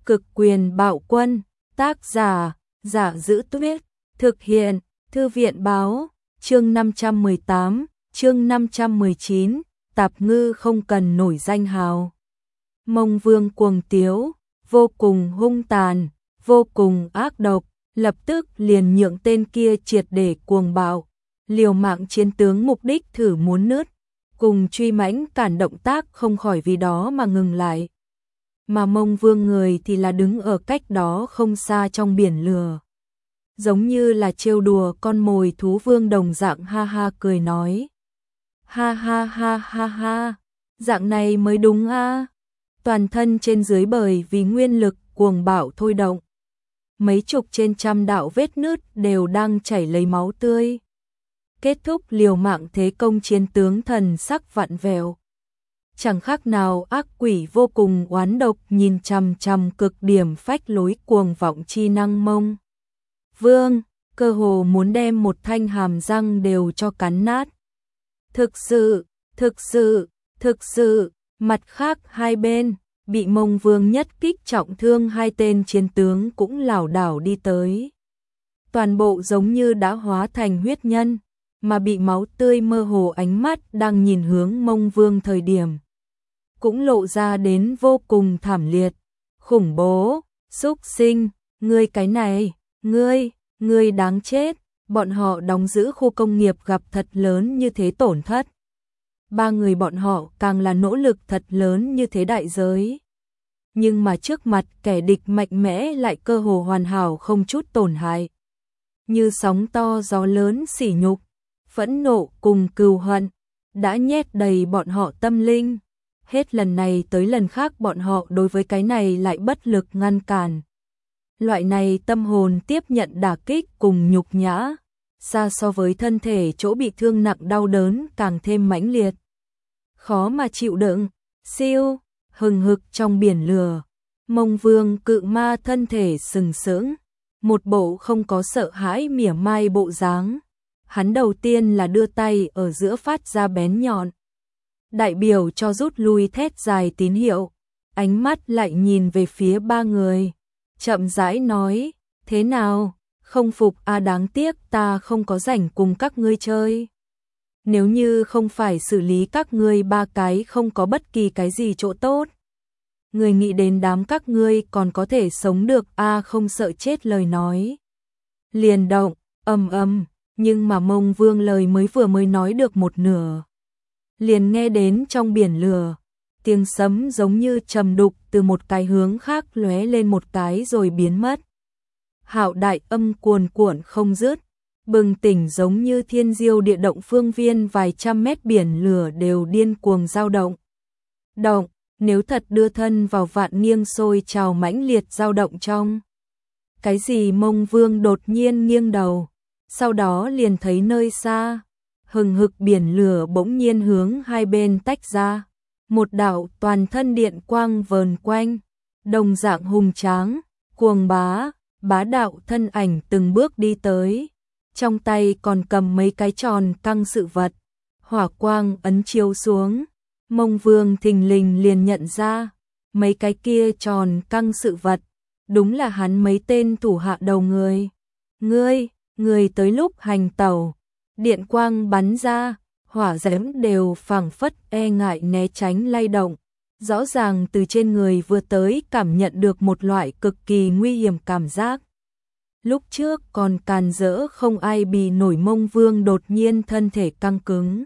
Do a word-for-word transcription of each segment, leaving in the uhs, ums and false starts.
Cực quyền bạo quân, tác giả, Giả Giữ Tuyết, thực hiện, Thư viện báo, chương năm trăm mười tám, chương năm trăm mười chín, Tạp Ngư không cần nổi danh hào. Mông Vương cuồng tiếu, vô cùng hung tàn, vô cùng ác độc, lập tức liền nhượng tên kia triệt để cuồng bạo, liều mạng chiến tướng mục đích thử muốn nứt, cùng truy mãnh cản động tác không khỏi vì đó mà ngừng lại. Mà Mông Vương người thì là đứng ở cách đó không xa trong biển lửa. Giống như là trêu đùa con mồi thú vương đồng dạng ha ha cười nói. Ha ha ha ha ha, dạng này mới đúng a. Toàn thân trên dưới bởi vì nguyên lực cuồng bạo thôi động. Mấy chục trên trăm đạo vết nứt đều đang chảy lấy máu tươi. Kết thúc liều mạng thế công chiến tướng thần sắc vặn vẹo. Chẳng khác nào ác quỷ vô cùng oán độc nhìn chằm chằm cực điểm phách lối cuồng vọng chi năng Mông Vương, cơ hồ muốn đem một thanh hàm răng đều cho cắn nát. Thực sự, thực sự, thực sự, mặt khác hai bên, bị Mông Vương nhất kích trọng thương hai tên chiến tướng cũng lảo đảo đi tới. Toàn bộ giống như đã hóa thành huyết nhân, mà bị máu tươi mơ hồ ánh mắt đang nhìn hướng Mông Vương thời điểm. Cũng lộ ra đến vô cùng thảm liệt, khủng bố, xúc sinh, ngươi cái này, ngươi, ngươi đáng chết, bọn họ đóng giữ khu công nghiệp gặp thật lớn như thế tổn thất. Ba người bọn họ càng là nỗ lực thật lớn như thế đại giới. Nhưng mà trước mặt kẻ địch mạnh mẽ lại cơ hồ hoàn hảo không chút tổn hại. Như sóng to gió lớn sỉ nhục, phẫn nộ cùng cừu hận, đã nhét đầy bọn họ tâm linh. Hết lần này tới lần khác bọn họ đối với cái này lại bất lực ngăn cản. Loại này tâm hồn tiếp nhận đả kích cùng nhục nhã, xa so với thân thể chỗ bị thương nặng đau đớn càng thêm mãnh liệt. Khó mà chịu đựng, siêu, hừng hực trong biển lửa. Mông Vương cự ma thân thể sừng sững, một bộ không có sợ hãi mỉa mai bộ dáng. Hắn đầu tiên là đưa tay ở giữa phát ra bén nhọn, đại biểu cho rút lui thét dài tín hiệu, ánh mắt lại nhìn về phía ba người, chậm rãi nói, thế nào, không phục à, đáng tiếc ta không có rảnh cùng các ngươi chơi. Nếu như không phải xử lý các ngươi ba cái không có bất kỳ cái gì chỗ tốt. Người nghĩ đến đám các ngươi còn có thể sống được a à, không sợ chết lời nói. Liền động, ầm ầm, nhưng mà Mông Vương lời mới vừa mới nói được một nửa. Liền nghe đến trong biển lửa, tiếng sấm giống như trầm đục từ một cái hướng khác lóe lên một cái rồi biến mất. Hạo đại âm cuồn cuộn không dứt, bừng tỉnh giống như thiên diêu địa động, phương viên vài trăm mét biển lửa đều điên cuồng dao động. Động, nếu thật đưa thân vào vạn nghiêng sôi trào mãnh liệt dao động trong. Cái gì? Mông Vương đột nhiên nghiêng đầu, sau đó liền thấy nơi xa, hừng hực biển lửa bỗng nhiên hướng hai bên tách ra, một đạo toàn thân điện quang vờn quanh, đồng dạng hùng tráng, cuồng bá, bá đạo thân ảnh từng bước đi tới, trong tay còn cầm mấy cái tròn căng sự vật, hỏa quang ấn chiếu xuống. Mông Vương thình lình liền nhận ra, mấy cái kia tròn căng sự vật, đúng là hắn mấy tên thủ hạ đầu người. Ngươi, người tới lúc hành tẩu, điện quang bắn ra, hỏa diễm đều phảng phất e ngại né tránh lay động, rõ ràng từ trên người vừa tới cảm nhận được một loại cực kỳ nguy hiểm cảm giác. Lúc trước còn càn rỡ không ai bì nổi, Mông Vương đột nhiên thân thể căng cứng.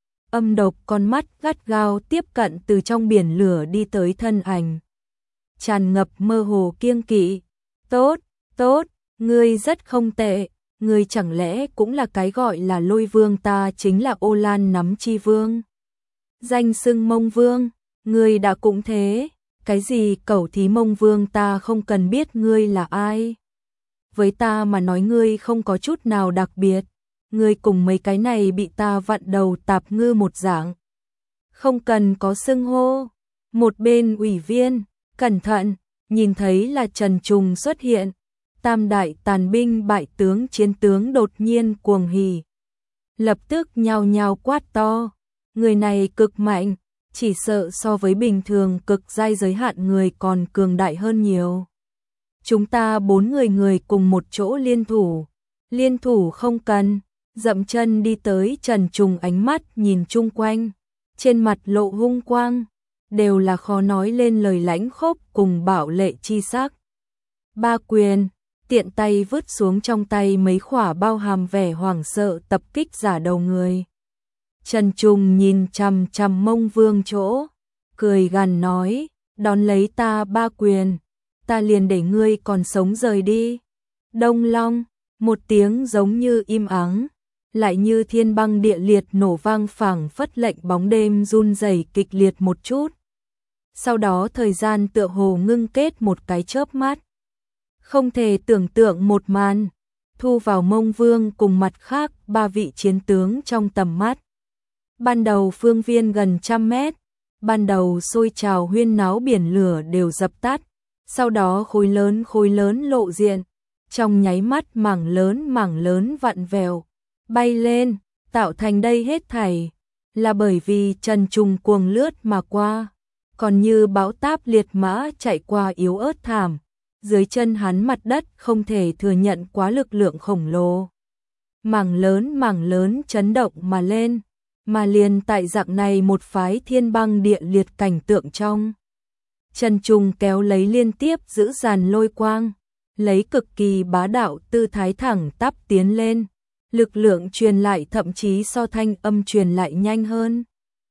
Âm độc con mắt gắt gao tiếp cận từ trong biển lửa đi tới thân ảnh. Tràn ngập mơ hồ kiêng kỵ. Tốt, tốt, ngươi rất không tệ. Ngươi chẳng lẽ cũng là cái gọi là Lôi Vương? Ta chính là Ô Lan Nắm Chi Vương. Danh xưng Mông Vương, ngươi đã cũng thế. Cái gì cẩu thí Mông Vương, ta không cần biết ngươi là ai. Với ta mà nói ngươi không có chút nào đặc biệt. Ngươi cùng mấy cái này bị ta vặn đầu tạp ngư một dạng. Không cần có xưng hô. Một bên ủy viên, cẩn thận, nhìn thấy là Trần Trùng xuất hiện. Tam đại tàn binh bại tướng chiến tướng đột nhiên cuồng hỉ. Lập tức nhao nhao quát to. Người này cực mạnh, chỉ sợ so với bình thường cực giai giới hạn người còn cường đại hơn nhiều. Chúng ta bốn người người cùng một chỗ liên thủ. Liên thủ không cần. Dậm chân đi tới, Trần Trùng ánh mắt nhìn chung quanh, trên mặt lộ hung quang, đều là khó nói lên lời lãnh khốc cùng bảo lệ chi sắc. Ba quyền, tiện tay vứt xuống trong tay mấy khỏa bao hàm vẻ hoảng sợ tập kích giả đầu người. Trần Trùng nhìn chằm chằm Mông Vương chỗ, cười gằn nói, đón lấy ta ba quyền, ta liền để ngươi còn sống rời đi. Đông long, một tiếng giống như im ắng, lại như thiên băng địa liệt nổ vang, phảng phất lệnh bóng đêm run rẩy kịch liệt một chút. Sau đó thời gian tựa hồ ngưng kết một cái chớp mắt. Không thể tưởng tượng một màn, thu vào Mông Vương cùng mặt khác ba vị chiến tướng trong tầm mắt. Ban đầu phương viên gần trăm mét, ban đầu sôi trào huyên náo biển lửa đều dập tắt, sau đó khối lớn khối lớn lộ diện, trong nháy mắt mảng lớn mảng lớn vặn vẹo, bay lên, tạo thành đây hết thảy, là bởi vì Trần Trùng cuồng lướt mà qua, còn như bão táp liệt mã chạy qua yếu ớt thảm, dưới chân hắn mặt đất không thể thừa nhận quá lực lượng khổng lồ. Mảng lớn mảng lớn chấn động mà lên, mà liền tại dạng này một phái thiên băng địa liệt cảnh tượng trong. Trần Trùng kéo lấy liên tiếp giữ dàn lôi quang, lấy cực kỳ bá đạo tư thái thẳng tắp tiến lên, lực lượng truyền lại thậm chí so thanh âm truyền lại nhanh hơn.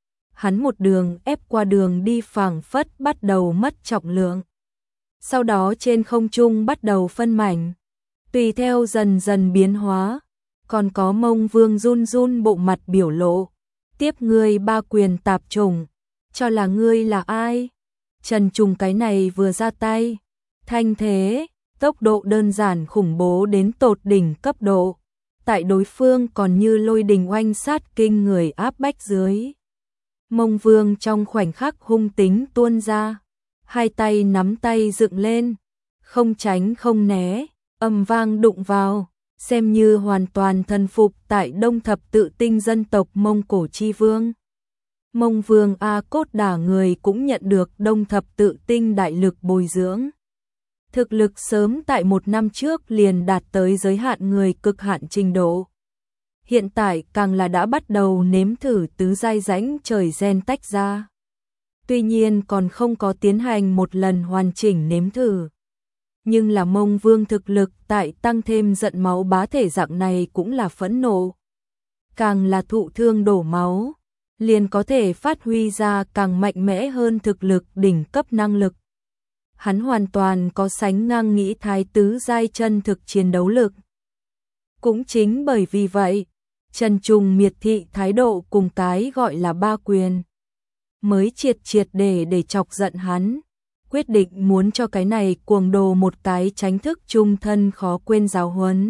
Hắn một đường ép qua đường đi, phảng phất bắt đầu mất trọng lượng. Sau đó trên không trung bắt đầu phân mảnh, tùy theo dần dần biến hóa, còn có Mông Vương run run bộ mặt biểu lộ, tiếp ngươi ba quyền tạp trùng, cho là ngươi là ai? Trần Trùng cái này vừa ra tay, thanh thế, tốc độ đơn giản khủng bố đến tột đỉnh cấp độ, tại đối phương còn như lôi đình oanh sát kinh người áp bách dưới. Mông Vương trong khoảnh khắc hung tính tuôn ra, hai tay nắm tay dựng lên, không tránh không né, ầm vang đụng vào, xem như hoàn toàn thần phục tại Đông Thập Tự Tinh dân tộc Mông Cổ chi vương. Mông Vương A Cốt Đả người cũng nhận được Đông Thập Tự Tinh đại lực bồi dưỡng. Thực lực sớm tại một năm trước liền đạt tới giới hạn người cực hạn trình độ. Hiện tại càng là đã bắt đầu nếm thử tứ giai rãnh trời gen tách ra. Tuy nhiên còn không có tiến hành một lần hoàn chỉnh nếm thử. Nhưng là Mông Vương thực lực tại tăng thêm giận máu bá thể dạng này cũng là phẫn nộ. Càng là thụ thương đổ máu, liền có thể phát huy ra càng mạnh mẽ hơn thực lực đỉnh cấp năng lực. Hắn hoàn toàn có sánh ngang nghĩ thái tứ giai chân thực chiến đấu lực. Cũng chính bởi vì vậy, Trần Trùng miệt thị thái độ cùng cái gọi là ba quyền, mới triệt triệt để để chọc giận hắn, quyết định muốn cho cái này cuồng đồ một cái tránh thức trung thân khó quên giáo huấn.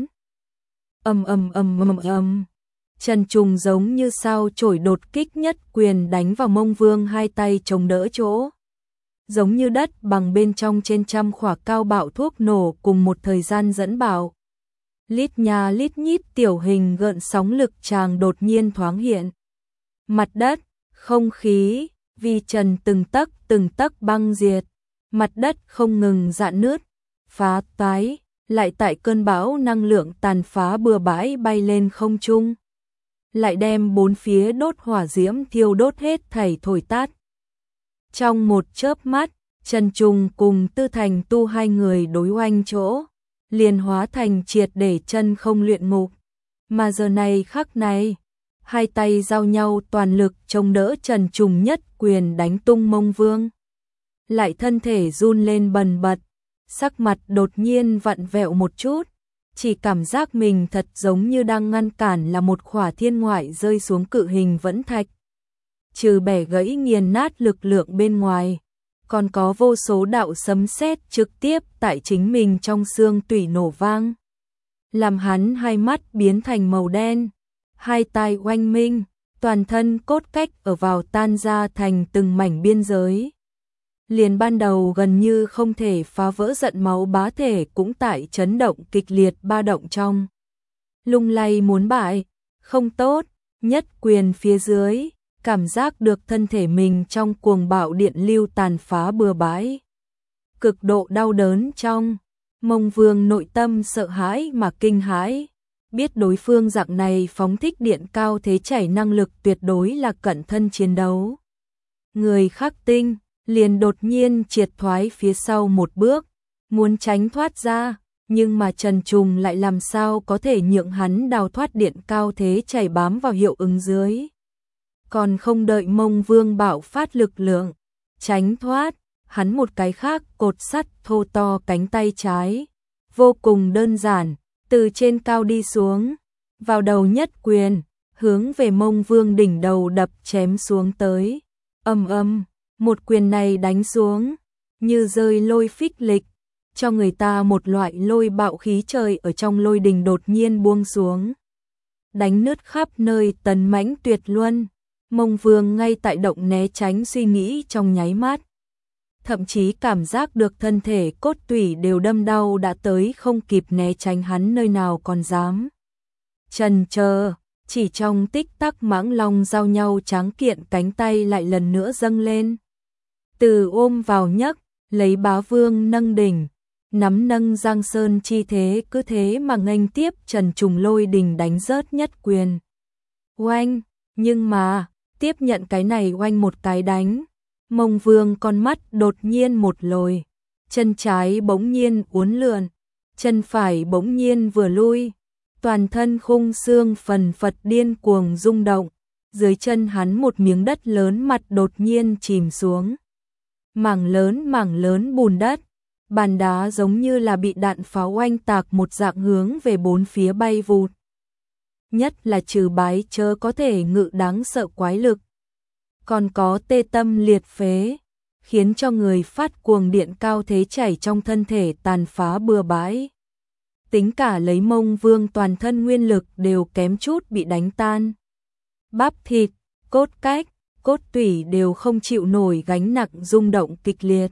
Ầm ầm ầm ầm ầm. Trần Trùng giống như sao chổi đột kích nhất quyền đánh vào Mông Vương hai tay chống đỡ chỗ. Giống như đất bằng bên trong trên trăm khỏa cao bạo thuốc nổ cùng một thời gian dẫn bạo. Lít nhà lít nhít tiểu hình gợn sóng lực tràng đột nhiên thoáng hiện. Mặt đất, không khí, vi trần từng tấc từng tấc băng diệt. Mặt đất không ngừng rạn nứt, phá toái, lại tại cơn bão năng lượng tàn phá bừa bãi bay lên không trung. Lại đem bốn phía đốt hỏa diễm thiêu đốt hết thảy thổi tát. Trong một chớp mắt, Trần Trùng cùng Tư Thành Tu hai người đối oanh chỗ, liền hóa thành triệt để chân không luyện ngục. Mà giờ này khắc này, hai tay giao nhau toàn lực chống đỡ Trần Trùng nhất quyền đánh tung Mông Vương. Lại thân thể run lên bần bật, sắc mặt đột nhiên vặn vẹo một chút, chỉ cảm giác mình thật giống như đang ngăn cản là một khỏa thiên ngoại rơi xuống cự hình vẫn thạch. Trừ bẻ gãy nghiền nát lực lượng bên ngoài, còn có vô số đạo sấm sét trực tiếp tại chính mình trong xương tủy nổ vang. Làm hắn hai mắt biến thành màu đen, hai tai oanh minh, toàn thân cốt cách ở vào tan ra thành từng mảnh biên giới. Liền ban đầu gần như không thể phá vỡ giận máu bá thể cũng tại chấn động kịch liệt ba động trong. Lung lay muốn bại, không tốt, nhất quyền phía dưới, cảm giác được thân thể mình trong cuồng bạo điện lưu tàn phá bừa bãi. Cực độ đau đớn trong Mông Vương nội tâm sợ hãi mà kinh hãi, biết đối phương dạng này phóng thích điện cao thế chảy năng lực tuyệt đối là cận thân chiến đấu. Người khắc tinh liền đột nhiên triệt thoái phía sau một bước, muốn tránh thoát ra, nhưng mà Trần Trùng lại làm sao có thể nhượng hắn đào thoát điện cao thế chảy bám vào hiệu ứng dưới. Còn không đợi Mông Vương bạo phát lực lượng, tránh thoát, hắn một cái khác cột sắt thô to cánh tay trái, vô cùng đơn giản, từ trên cao đi xuống, vào đầu nhất quyền, hướng về Mông Vương đỉnh đầu đập chém xuống tới. Âm âm, một quyền này đánh xuống, như rơi lôi phích lịch, cho người ta một loại lôi bạo khí trời ở trong lôi đình đột nhiên buông xuống. Đánh nứt khắp nơi tấn mãnh tuyệt luân, Mông Vương ngay tại động né tránh suy nghĩ trong nháy mắt. Thậm chí cảm giác được thân thể cốt tủy đều đâm đau đã tới không kịp né tránh hắn nơi nào còn dám. Chần chờ, chỉ trong tích tắc mãng long giao nhau tráng kiện cánh tay lại lần nữa dâng lên. Từ ôm vào nhấc, lấy Bá Vương nâng đỉnh, nắm nâng Giang Sơn chi thế cứ thế mà nghênh tiếp Trần Trùng lôi đình đánh rớt nhất quyền. Oanh, nhưng mà, tiếp nhận cái này oanh một cái đánh. Mông Vương con mắt đột nhiên một lồi, chân trái bỗng nhiên uốn lượn, chân phải bỗng nhiên vừa lui, toàn thân khung xương phần phật điên cuồng rung động, dưới chân hắn một miếng đất lớn mặt đột nhiên chìm xuống. Mảng lớn mảng lớn bùn đất, bàn đá giống như là bị đạn pháo oanh tạc một dạng hướng về bốn phía bay vụt. Nhất là trừ bái chớ có thể ngự đáng sợ quái lực, còn có tê tâm liệt phế, khiến cho người phát cuồng điện cao thế chảy trong thân thể tàn phá bừa bãi. Tính cả lấy Mông Vương toàn thân nguyên lực đều kém chút bị đánh tan. Bắp thịt, cốt cách, cốt tủy đều không chịu nổi gánh nặng rung động kịch liệt.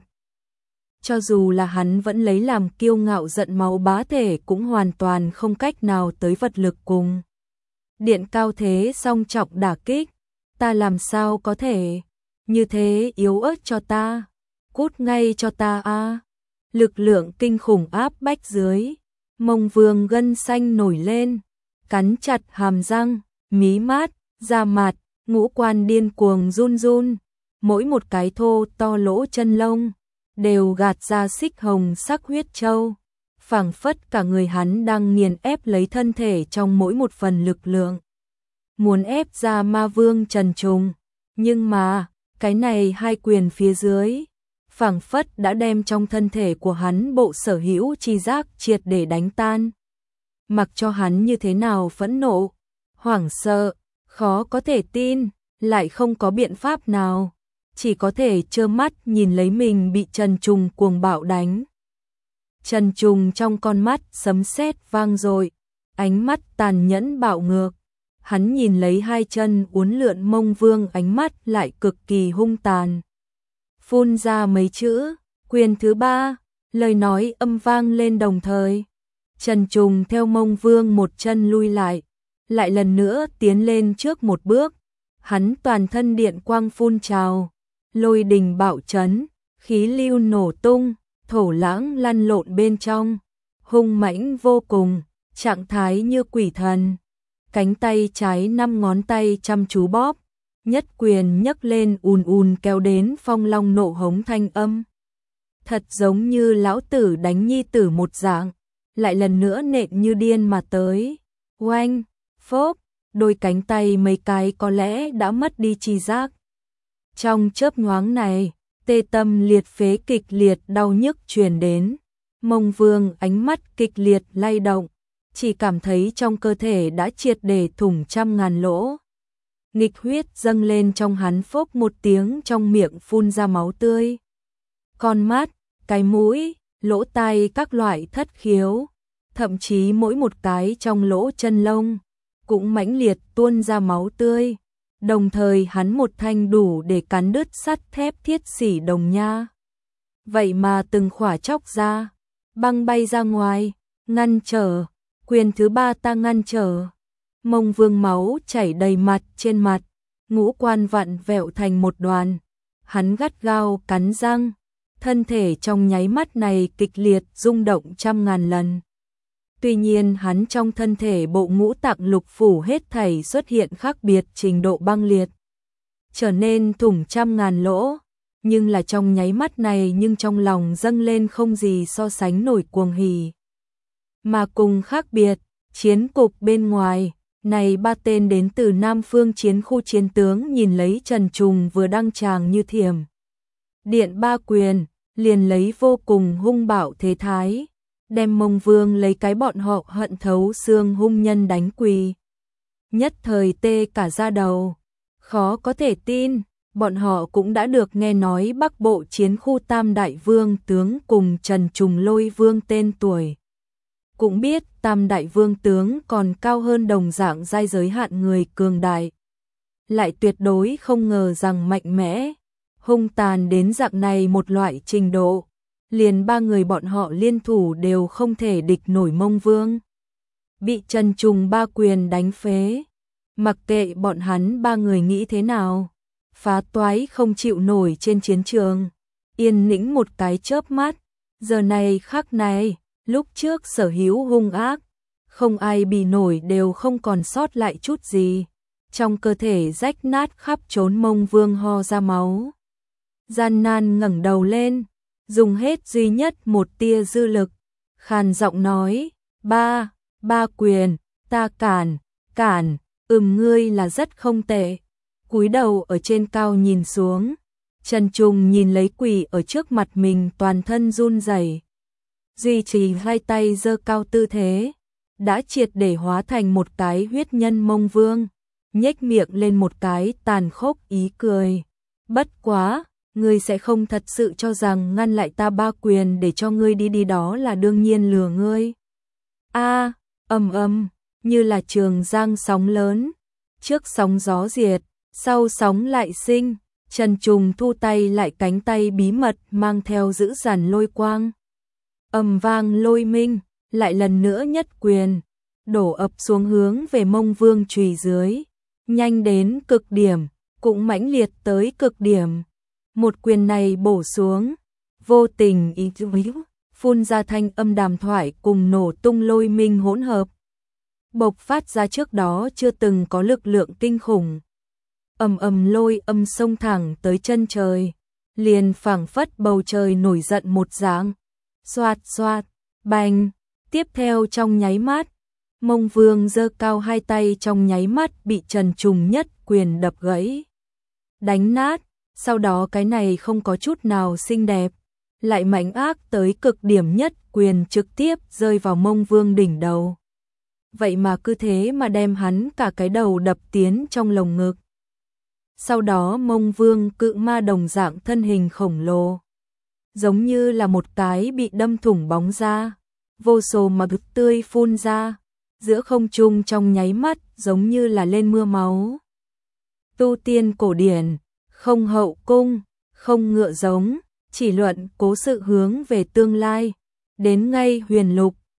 Cho dù là hắn vẫn lấy làm kiêu ngạo giận máu bá thể cũng hoàn toàn không cách nào tới vật lực cùng. Điện cao thế song trọng đả kích. Ta làm sao có thể, như thế yếu ớt cho ta, cút ngay cho ta a. Lực lượng kinh khủng áp bách dưới, Mông Vương gân xanh nổi lên, cắn chặt hàm răng, mí mắt, da mặt, ngũ quan điên cuồng run run, mỗi một cái thô to lỗ chân lông đều gạt ra xích hồng sắc huyết châu, phảng phất cả người hắn đang nghiền ép lấy thân thể trong mỗi một phần lực lượng. Muốn ép ra Ma Vương Trần Trùng, nhưng mà, cái này hai quyền phía dưới, phảng phất đã đem trong thân thể của hắn bộ sở hữu chi giác triệt để đánh tan. Mặc cho hắn như thế nào phẫn nộ, hoảng sợ, khó có thể tin, lại không có biện pháp nào, chỉ có thể trơ mắt nhìn lấy mình bị Trần Trùng cuồng bạo đánh. Trần Trùng trong con mắt sấm sét vang dội, ánh mắt tàn nhẫn bạo ngược. Hắn nhìn lấy hai chân uốn lượn Mông Vương, ánh mắt lại cực kỳ hung tàn. Phun ra mấy chữ, quyền thứ ba, lời nói âm vang lên đồng thời. Trần Trùng theo Mông Vương một chân lui lại, lại lần nữa tiến lên trước một bước. Hắn toàn thân điện quang phun trào, lôi đình bạo chấn, khí lưu nổ tung, thổ lãng lăn lộn bên trong, hung mãnh vô cùng, trạng thái như quỷ thần. Cánh tay trái năm ngón tay chăm chú bóp, nhất quyền nhấc lên ùn ùn kéo đến phong long nộ hống thanh âm. Thật giống như lão tử đánh nhi tử một dạng, lại lần nữa nện như điên mà tới. Oanh, phốp, đôi cánh tay mấy cái có lẽ đã mất đi chi giác. Trong chớp nhoáng này, tê tâm liệt phế kịch liệt đau nhức truyền đến. Mông Vương ánh mắt kịch liệt lay động, chỉ cảm thấy trong cơ thể đã triệt để thủng trăm ngàn lỗ. Nghịch huyết dâng lên trong hắn, phốc một tiếng trong miệng phun ra máu tươi. Con mắt, cái mũi, lỗ tai các loại thất khiếu, thậm chí mỗi một cái trong lỗ chân lông cũng mãnh liệt tuôn ra máu tươi. Đồng thời hắn một thanh đủ để cắn đứt sắt thép thiết xỉ đồng nha. Vậy mà từng khỏa chóc ra, băng bay ra ngoài, ngăn trở, quyền thứ ba ta ngăn trở. Mông Vương máu chảy đầy mặt trên mặt, ngũ quan vặn vẹo thành một đoàn, hắn gắt gao cắn răng, thân thể trong nháy mắt này kịch liệt rung động trăm ngàn lần. Tuy nhiên hắn trong thân thể bộ ngũ tạng lục phủ hết thảy xuất hiện khác biệt trình độ băng liệt, trở nên thủng trăm ngàn lỗ, nhưng là trong nháy mắt này nhưng trong lòng dâng lên không gì so sánh nổi cuồng hỉ. Mà cùng khác biệt, chiến cục bên ngoài, này ba tên đến từ Nam Phương chiến khu chiến tướng nhìn lấy Trần Trùng vừa đăng tràng như thiểm điện ba quyền, liền lấy vô cùng hung bạo thế thái, đem Mông Vương lấy cái bọn họ hận thấu xương hung nhân đánh quỳ. Nhất thời tê cả da đầu, khó có thể tin, bọn họ cũng đã được nghe nói Bắc Bộ chiến khu Tam Đại Vương tướng cùng Trần Trùng Lôi Vương tên tuổi. Cũng biết Tam Đại Vương tướng còn cao hơn đồng dạng giai giới hạn người cường đại. Lại tuyệt đối không ngờ rằng mạnh mẽ, hung tàn đến dạng này một loại trình độ. Liền ba người bọn họ liên thủ đều không thể địch nổi Mông Vương. Bị Trần Trùng ba quyền đánh phế. Mặc kệ bọn hắn ba người nghĩ thế nào, phá toái không chịu nổi trên chiến trường. Yên nĩnh một cái chớp mắt, giờ này khắc này, lúc trước sở hữu hung ác, không ai bì nổi đều không còn sót lại chút gì. Trong cơ thể rách nát khắp trốn Mông Vương ho ra máu. Gian nan ngẩng đầu lên, dùng hết duy nhất một tia dư lực, khàn giọng nói, ba, ba quyền, ta cản, cản, ừm ngươi là rất không tệ. Cúi đầu ở trên cao nhìn xuống, Trần Trùng nhìn lấy quỷ ở trước mặt mình toàn thân run rẩy, duy trì hai tay giơ cao tư thế, đã triệt để hóa thành một cái huyết nhân Mông Vương, nhếch miệng lên một cái tàn khốc ý cười. Bất quá, ngươi sẽ không thật sự cho rằng ngăn lại ta ba quyền để cho ngươi đi đi đó là đương nhiên lừa ngươi. A, ầm ầm, như là trường giang sóng lớn, trước sóng gió diệt, sau sóng lại sinh, Trần Trùng thu tay lại cánh tay bí mật mang theo dữ dằn lôi quang. Ầm vang lôi minh, lại lần nữa nhất quyền, đổ ập xuống hướng về Mông Vương chùy dưới, nhanh đến cực điểm, cũng mãnh liệt tới cực điểm. Một quyền này bổ xuống, vô tình ý phun ra thanh âm đàm thoại cùng nổ tung lôi minh hỗn hợp, bộc phát ra trước đó chưa từng có lực lượng kinh khủng. Ầm ầm lôi âm xông thẳng tới chân trời, liền phảng phất bầu trời nổi giận một dạng. Xoạt xoạt, bành, tiếp theo trong nháy mắt, Mông Vương giơ cao hai tay trong nháy mắt bị Trần Trùng nhất quyền đập gãy, đánh nát. Sau đó cái này không có chút nào xinh đẹp, lại mạnh ác tới cực điểm nhất quyền trực tiếp rơi vào Mông Vương đỉnh đầu. Vậy mà cứ thế mà đem hắn cả cái đầu đập tiến trong lồng ngực. Sau đó Mông Vương cự ma đồng dạng thân hình khổng lồ, giống như là một cái bị đâm thủng bóng da, vô số mà bực tươi phun ra, giữa không trung trong nháy mắt giống như là lên mưa máu. Tu tiên cổ điển, không hậu cung, không ngựa giống, chỉ luận cố sự hướng về tương lai, đến ngay huyền lục,